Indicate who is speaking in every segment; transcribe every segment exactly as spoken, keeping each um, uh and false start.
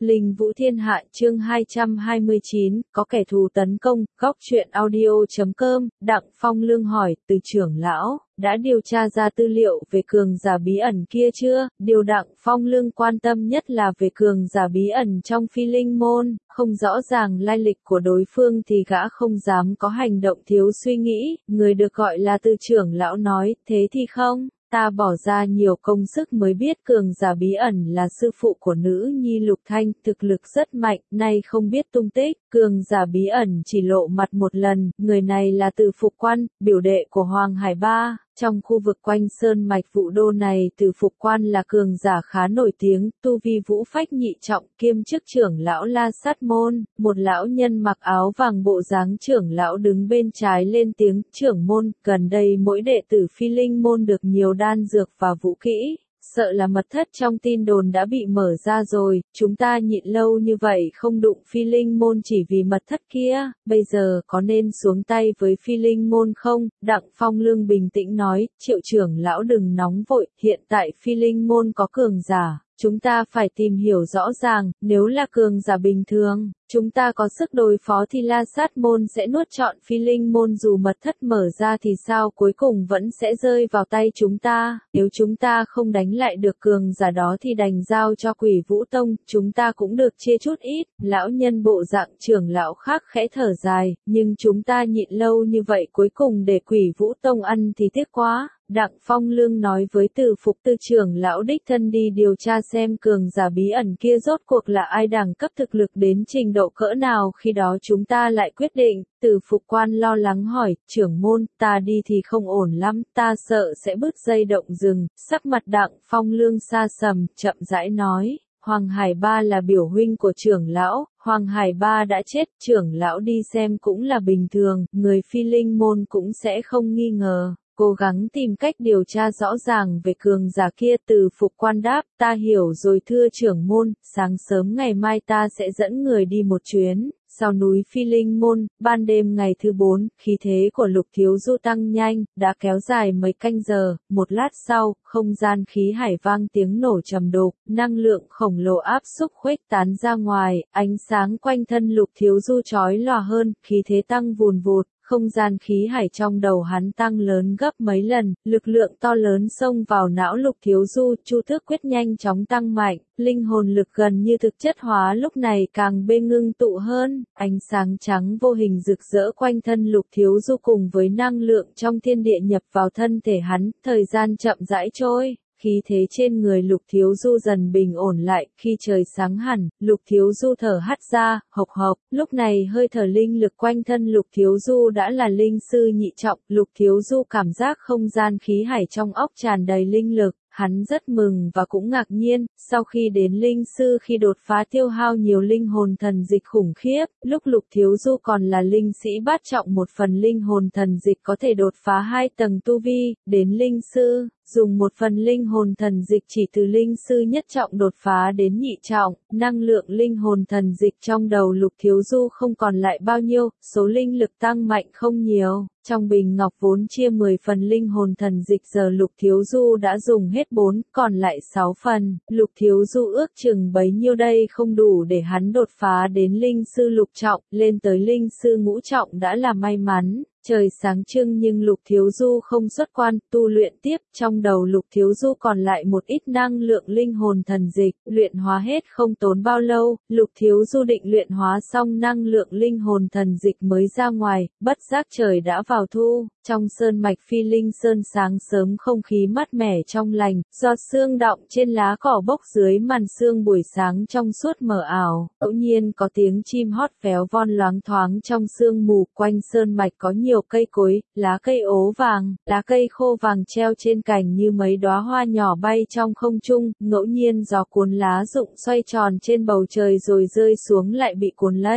Speaker 1: Linh Vũ Thiên Hạ chương hai trăm hai mươi chín, có kẻ thù tấn công, góc truyện audio.com, Đặng Phong Lương hỏi, từ trưởng lão, đã điều tra ra tư liệu về cường giả bí ẩn kia chưa? Điều Đặng Phong Lương quan tâm nhất là về cường giả bí ẩn trong Phi Linh Môn, không rõ ràng lai lịch của đối phương thì gã không dám có hành động thiếu suy nghĩ, người được gọi là từ trưởng lão nói, thế thì không. Ta bỏ ra nhiều công sức mới biết cường giả bí ẩn là sư phụ của nữ nhi Lục Thanh, thực lực rất mạnh, nay không biết tung tích, cường giả bí ẩn chỉ lộ mặt một lần, người này là Từ Phục Quan, biểu đệ của Hoàng Hải Ba. Trong khu vực quanh sơn mạch Vũ Đô này, Từ Phục Quan là cường giả khá nổi tiếng, tu vi vũ phách nhị trọng, kiêm chức trưởng lão La Sát Môn. Một lão nhân mặc áo vàng bộ dáng trưởng lão đứng bên trái lên tiếng, trưởng môn, gần đây mỗi đệ tử Phi Linh Môn được nhiều đan dược và vũ kỹ. Sợ là mật thất trong tin đồn đã bị mở ra rồi, chúng ta nhịn lâu như vậy không đụng Phi Linh Môn chỉ vì mật thất kia, bây giờ có nên xuống tay với Phi Linh Môn không? Đặng Phong Lương bình tĩnh nói, Triệu trưởng lão đừng nóng vội, hiện tại Phi Linh Môn có cường giả. Chúng ta phải tìm hiểu rõ ràng, nếu là cường giả bình thường, chúng ta có sức đối phó thì La Sát Môn sẽ nuốt trọn Phi Linh Môn, dù mật thất mở ra thì sao, cuối cùng vẫn sẽ rơi vào tay chúng ta. Nếu chúng ta không đánh lại được cường giả đó thì đành giao cho Quỷ Vũ Tông, chúng ta cũng được chia chút ít. Lão nhân bộ dạng trưởng lão khác khẽ thở dài, nhưng chúng ta nhịn lâu như vậy cuối cùng để Quỷ Vũ Tông ăn thì tiếc quá. Đặng Phong Lương nói với Từ Phục Tư trưởng lão đích thân đi điều tra xem cường giả bí ẩn kia rốt cuộc là ai, đẳng cấp thực lực đến trình độ cỡ nào, khi đó chúng ta lại quyết định. Từ Phục Quan lo lắng hỏi, trưởng môn, ta đi thì không ổn lắm, ta sợ sẽ bứt dây động rừng. Sắc mặt Đặng Phong Lương sa sầm, chậm rãi nói, Hoàng Hải Ba là biểu huynh của trưởng lão, Hoàng Hải Ba đã chết, trưởng lão đi xem cũng là bình thường, người Phi Linh Môn cũng sẽ không nghi ngờ. Cố gắng tìm cách điều tra rõ ràng về cường giả kia. Từ Phục Quan đáp, ta hiểu rồi thưa trưởng môn, sáng sớm ngày mai ta sẽ dẫn người đi một chuyến, sau núi Phi Linh Môn. Ban đêm ngày thứ bốn, khí thế của Lục Thiếu Du tăng nhanh, đã kéo dài mấy canh giờ, một lát sau, không gian khí hải vang tiếng nổ trầm đục, năng lượng khổng lồ áp xúc khuếch tán ra ngoài, ánh sáng quanh thân Lục Thiếu Du chói lòa hơn, khí thế tăng vùn vụt. Không gian khí hải trong đầu hắn tăng lớn gấp mấy lần, lực lượng to lớn xông vào não Lục Thiếu Du, Chu Tước quyết nhanh chóng tăng mạnh, linh hồn lực gần như thực chất hóa lúc này càng bê ngưng tụ hơn, ánh sáng trắng vô hình rực rỡ quanh thân Lục Thiếu Du cùng với năng lượng trong thiên địa nhập vào thân thể hắn, thời gian chậm rãi trôi. Khí thế trên người Lục Thiếu Du dần bình ổn lại, khi trời sáng hẳn, Lục Thiếu Du thở hắt ra, hộc hộc, lúc này hơi thở linh lực quanh thân Lục Thiếu Du đã là linh sư nhị trọng, Lục Thiếu Du cảm giác không gian khí hải trong óc tràn đầy linh lực. Hắn rất mừng và cũng ngạc nhiên, sau khi đến linh sư khi đột phá tiêu hao nhiều linh hồn thần dịch khủng khiếp, lúc Lục Thiếu Du còn là linh sĩ bát trọng một phần linh hồn thần dịch có thể đột phá hai tầng tu vi, đến linh sư, dùng một phần linh hồn thần dịch chỉ từ linh sư nhất trọng đột phá đến nhị trọng, năng lượng linh hồn thần dịch trong đầu Lục Thiếu Du không còn lại bao nhiêu, số linh lực tăng mạnh không nhiều. Trong bình ngọc vốn chia mười phần linh hồn thần dịch giờ Lục Thiếu Du đã dùng hết bốn, còn lại sáu phần. Lục Thiếu Du ước chừng bấy nhiêu đây không đủ để hắn đột phá đến linh sư lục trọng, lên tới linh sư ngũ trọng đã là may mắn. Trời sáng trưng nhưng Lục Thiếu Du không xuất quan, tu luyện tiếp, trong đầu Lục Thiếu Du còn lại một ít năng lượng linh hồn thần dịch, luyện hóa hết không tốn bao lâu, Lục Thiếu Du định luyện hóa xong năng lượng linh hồn thần dịch mới ra ngoài, bất giác trời đã vào thu, trong sơn mạch Phi Linh Sơn sáng sớm không khí mát mẻ trong lành, giọt sương đọng trên lá cỏ bốc dưới màn sương buổi sáng trong suốt mờ ảo, ngẫu nhiên có tiếng chim hót véo von loáng thoáng trong sương mù, quanh sơn mạch có nhiều nhiều cây cối, lá cây ố vàng, lá cây khô vàng treo trên cành như mấy đóa hoa nhỏ bay trong không trung, ngẫu nhiên gió cuốn lá rụng xoay tròn trên bầu trời rồi rơi xuống lại bị cuốn lấy.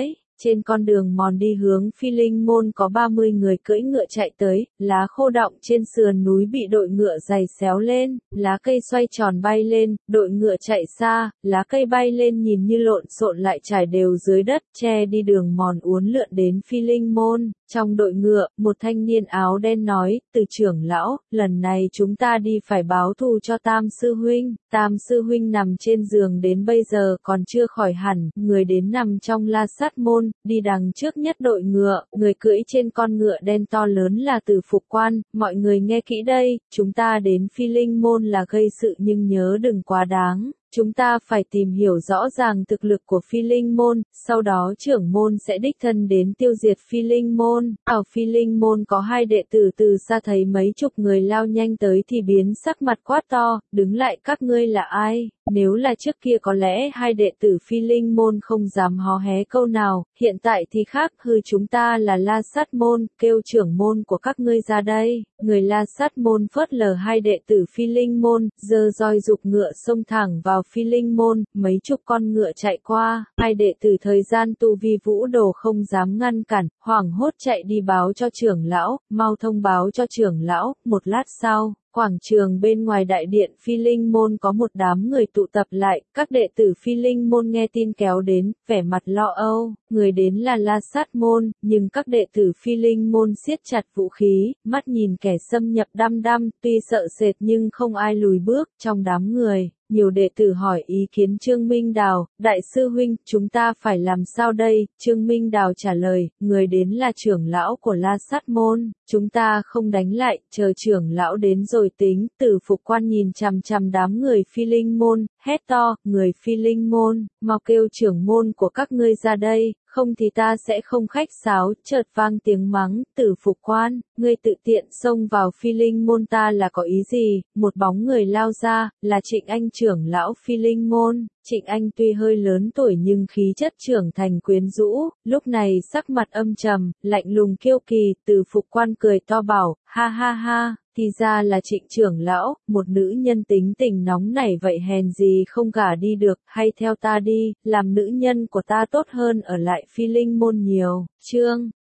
Speaker 1: trên con đường mòn đi hướng Phi Linh Môn có ba mươi người cưỡi ngựa chạy tới, lá khô đọng trên sườn núi bị đội ngựa giày xéo lên, lá cây xoay tròn bay lên, đội ngựa chạy xa, lá cây bay lên nhìn như lộn xộn lại trải đều dưới đất, che đi đường mòn uốn lượn đến Phi Linh Môn. Trong đội ngựa, một thanh niên áo đen nói, từ trưởng lão, lần này chúng ta đi phải báo thù cho Tam Sư Huynh. Tam Sư Huynh nằm trên giường đến bây giờ còn chưa khỏi hẳn, người đến nằm trong La Sát Môn, đi đằng trước nhất đội ngựa, người cưỡi trên con ngựa đen to lớn là Từ Phục Quan, mọi người nghe kỹ đây, chúng ta đến Phi Linh Môn là gây sự nhưng nhớ đừng quá đáng. Chúng ta phải tìm hiểu rõ ràng thực lực của Phi Linh Môn, sau đó trưởng môn sẽ đích thân đến tiêu diệt Phi Linh Môn. Ở Phi Linh Môn có hai đệ tử từ xa thấy mấy chục người lao nhanh tới thì biến sắc mặt quát to, đứng lại các ngươi là ai? Nếu là trước kia có lẽ hai đệ tử Phi Linh Môn không dám hó hé câu nào, hiện tại thì khác, hư chúng ta là La Sát Môn, kêu trưởng môn của các ngươi ra đây. Người La Sát Môn phớt lờ hai đệ tử Phi Linh Môn, giơ roi giục ngựa xông thẳng vào Phi Linh Môn, mấy chục con ngựa chạy qua, hai đệ tử thời gian tu vi vũ đồ không dám ngăn cản, hoảng hốt chạy đi báo cho trưởng lão, mau thông báo cho trưởng lão. Một lát sau, quảng trường bên ngoài đại điện Phi Linh Môn có một đám người tụ tập lại, các đệ tử Phi Linh Môn nghe tin kéo đến, vẻ mặt lo âu, người đến là La Sát Môn, nhưng các đệ tử Phi Linh Môn siết chặt vũ khí, mắt nhìn kẻ xâm nhập đăm đăm, tuy sợ sệt nhưng không ai lùi bước, trong đám người. Nhiều đệ tử hỏi ý kiến Trương Minh Đào, đại sư huynh, chúng ta phải làm sao đây? Trương Minh Đào trả lời, người đến là trưởng lão của La Sát Môn, chúng ta không đánh lại, chờ trưởng lão đến rồi tính. Từ Phục Quan nhìn chằm chằm đám người Phi Linh Môn, hét to, người Phi Linh Môn, mau kêu trưởng môn của các ngươi ra đây, không thì ta sẽ không khách sáo. Chợt vang tiếng mắng, Từ Phục Quan, ngươi tự tiện xông vào Phi Linh Môn ta là có ý gì? Một bóng người lao ra, là Trịnh Anh trưởng lão Phi Linh Môn. Trịnh Anh tuy hơi lớn tuổi nhưng khí chất trưởng thành quyến rũ, lúc này sắc mặt âm trầm, lạnh lùng kiêu kỳ. Từ Phục Quan cười to bảo, ha ha ha, thì ra là Trịnh trưởng lão, một nữ nhân tính tình nóng nảy vậy hèn gì không gả đi được, hay theo ta đi, làm nữ nhân của ta tốt hơn ở lại Phi Linh Môn nhiều. Chương